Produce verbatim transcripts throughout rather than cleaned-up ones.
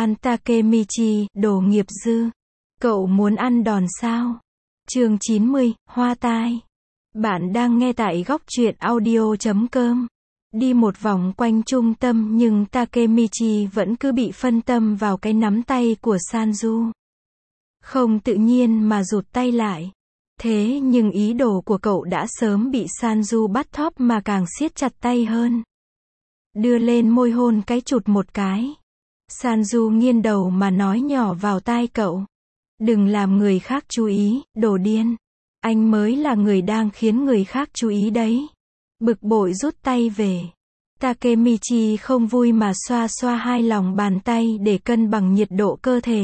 Fan Takemichi, đồ nghiệp dư. Cậu muốn ăn đòn sao? Chương chín mươi, Hoa tai. Bạn đang nghe tại góc truyện audio chấm com. Đi một vòng quanh trung tâm nhưng Takemichi vẫn cứ bị phân tâm vào cái nắm tay của Sanju. Không tự nhiên mà rụt tay lại. Thế nhưng ý đồ của cậu đã sớm bị Sanju bắt thóp mà càng siết chặt tay hơn. Đưa lên môi hôn cái chụt một cái. Sanju nghiêng đầu mà nói nhỏ vào tai cậu. Đừng làm người khác chú ý, đồ điên. Anh mới là người đang khiến người khác chú ý đấy. Bực bội rút tay về. Takemichi không vui mà xoa xoa hai lòng bàn tay để cân bằng nhiệt độ cơ thể.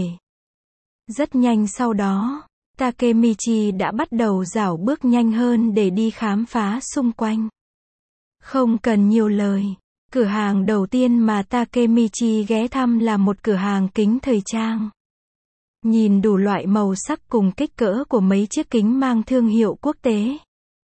Rất nhanh sau đó, Takemichi đã bắt đầu rảo bước nhanh hơn để đi khám phá xung quanh. Không cần nhiều lời. Cửa hàng đầu tiên mà Takemichi ghé thăm là một cửa hàng kính thời trang. Nhìn đủ loại màu sắc cùng kích cỡ của mấy chiếc kính mang thương hiệu quốc tế.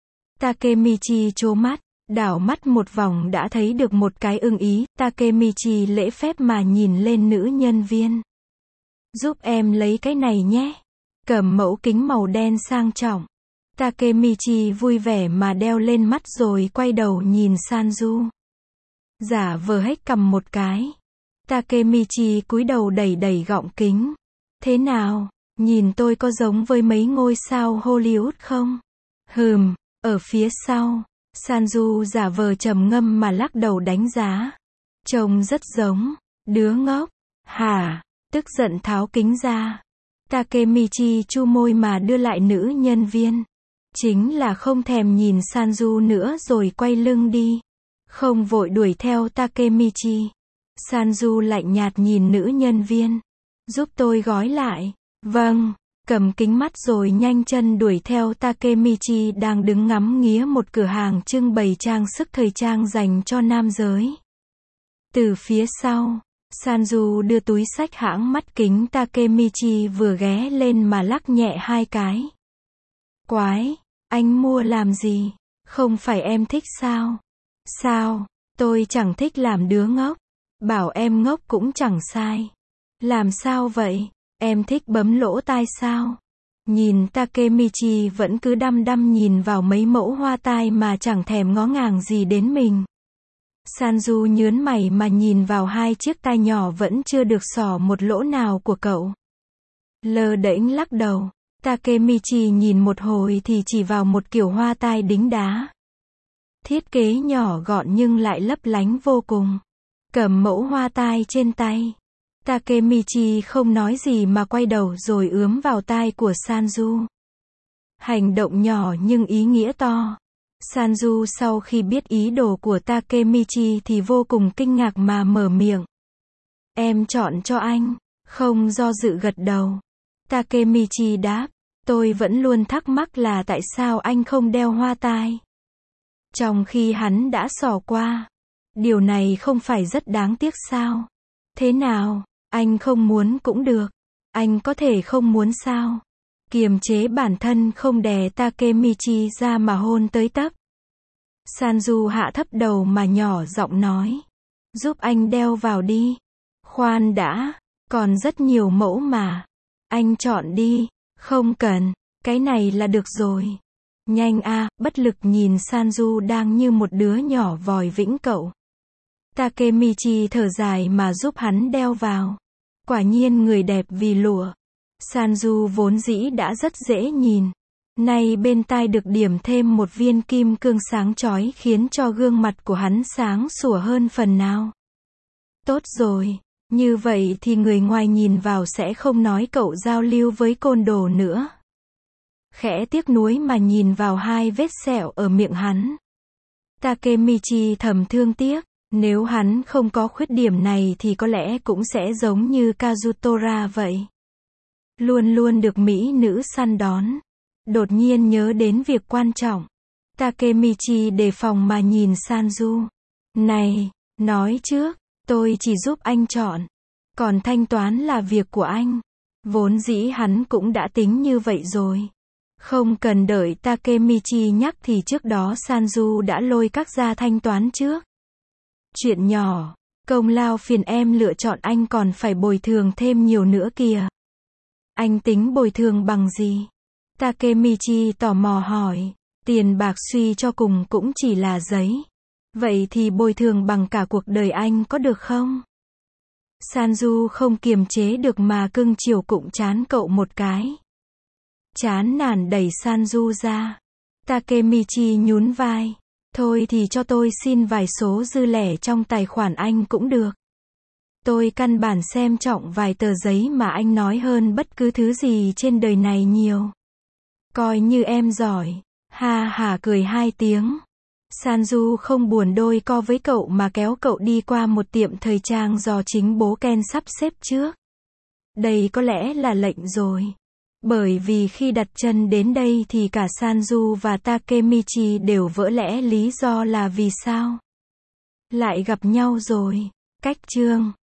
Takemichi trố mắt, đảo mắt một vòng đã thấy được một cái ưng ý. Takemichi lễ phép mà nhìn lên nữ nhân viên. Giúp em lấy cái này nhé. Cầm mẫu kính màu đen sang trọng. Takemichi vui vẻ mà đeo lên mắt rồi quay đầu nhìn Sanju. Giả vờ hếch cầm một cái. Takemichi cúi đầu đẩy đẩy gọng kính. Thế nào, nhìn tôi có giống với mấy ngôi sao Hollywood không? Hừm, ở phía sau, Sanju giả vờ trầm ngâm mà lắc đầu đánh giá. Trông rất giống, đứa ngốc. Hả? Tức giận tháo kính ra. Takemichi chu môi mà đưa lại nữ nhân viên. Chính là không thèm nhìn Sanju nữa rồi quay lưng đi. Không vội đuổi theo Takemichi. Sanju lạnh nhạt nhìn nữ nhân viên. Giúp tôi gói lại. Vâng. Cầm kính mắt rồi nhanh chân đuổi theo Takemichi đang đứng ngắm nghía một cửa hàng trưng bày trang sức thời trang dành cho nam giới. Từ phía sau, Sanju đưa túi xách hãng mắt kính Takemichi vừa ghé lên mà lắc nhẹ hai cái. Quái, anh mua làm gì? Không phải em thích sao? Sao? Tôi chẳng thích làm đứa ngốc. Bảo em ngốc cũng chẳng sai. Làm sao vậy? Em thích bấm lỗ tai sao? Nhìn Takemichi vẫn cứ đăm đăm nhìn vào mấy mẫu hoa tai mà chẳng thèm ngó ngàng gì đến mình. Sanju nhớn mày mà nhìn vào hai chiếc tai nhỏ vẫn chưa được xỏ một lỗ nào của cậu. Lơ đễnh lắc đầu. Takemichi nhìn một hồi thì chỉ vào một kiểu hoa tai đính đá. Thiết kế nhỏ gọn nhưng lại lấp lánh vô cùng. Cầm mẫu hoa tai trên tay. Takemichi không nói gì mà quay đầu rồi ướm vào tai của Sanju. Hành động nhỏ nhưng ý nghĩa to. Sanju sau khi biết ý đồ của Takemichi thì vô cùng kinh ngạc mà mở miệng. Em chọn cho anh. Không do dự gật đầu. Takemichi đáp. Tôi vẫn luôn thắc mắc là tại sao anh không đeo hoa tai. Trong khi hắn đã xỏ qua. Điều này không phải rất đáng tiếc sao? Thế nào, anh không muốn cũng được. Anh có thể không muốn sao? Kiềm chế bản thân không đè Takemichi ra mà hôn tới tấp. Sanju hạ thấp đầu mà nhỏ giọng nói. Giúp anh đeo vào đi. Khoan đã, còn rất nhiều mẫu mà. Anh chọn đi. Không cần, cái này là được rồi. Nhanh a, bất lực nhìn Sanju đang như một đứa nhỏ vòi vĩnh cậu. Takemichi thở dài mà giúp hắn đeo vào. Quả nhiên người đẹp vì lụa. Sanju vốn dĩ đã rất dễ nhìn. Nay bên tai được điểm thêm một viên kim cương sáng chói khiến cho gương mặt của hắn sáng sủa hơn phần nào. Tốt rồi, như vậy thì người ngoài nhìn vào sẽ không nói cậu giao lưu với côn đồ nữa. Khẽ tiếc nuối mà nhìn vào hai vết sẹo ở miệng hắn. Takemichi thầm thương tiếc. Nếu hắn không có khuyết điểm này thì có lẽ cũng sẽ giống như Kazutora vậy. Luôn luôn được mỹ nữ săn đón. Đột nhiên nhớ đến việc quan trọng. Takemichi đề phòng mà nhìn Sanju. Này, nói trước, tôi chỉ giúp anh chọn. Còn thanh toán là việc của anh. Vốn dĩ hắn cũng đã tính như vậy rồi. Không cần đợi Takemichi nhắc thì trước đó Sanju đã lôi các ra thanh toán trước. Chuyện nhỏ, Công lao phiền em lựa chọn anh còn phải bồi thường thêm nhiều nữa kìa. Anh tính bồi thường bằng gì? Takemichi tò mò hỏi. Tiền bạc suy cho cùng cũng chỉ là giấy. Vậy thì bồi thường bằng cả cuộc đời anh có được không? Sanju không kiềm chế được mà cưng chiều cụng trán cậu một cái. Chán nản đẩy Sanju ra. Takemichi nhún vai. Thôi thì cho tôi xin vài số dư lẻ trong tài khoản anh cũng được. Tôi căn bản xem trọng vài tờ giấy mà anh nói hơn bất cứ thứ gì trên đời này nhiều. Coi như em giỏi. Ha hả cười hai tiếng. Sanju không buồn đôi co với cậu mà kéo cậu đi qua một tiệm thời trang do chính bố Ken sắp xếp trước. Đây có lẽ là lệnh rồi. Bởi vì khi đặt chân đến đây thì cả Sanju và Takemichi đều vỡ lẽ lý do là vì sao lại gặp nhau rồi. Cách chương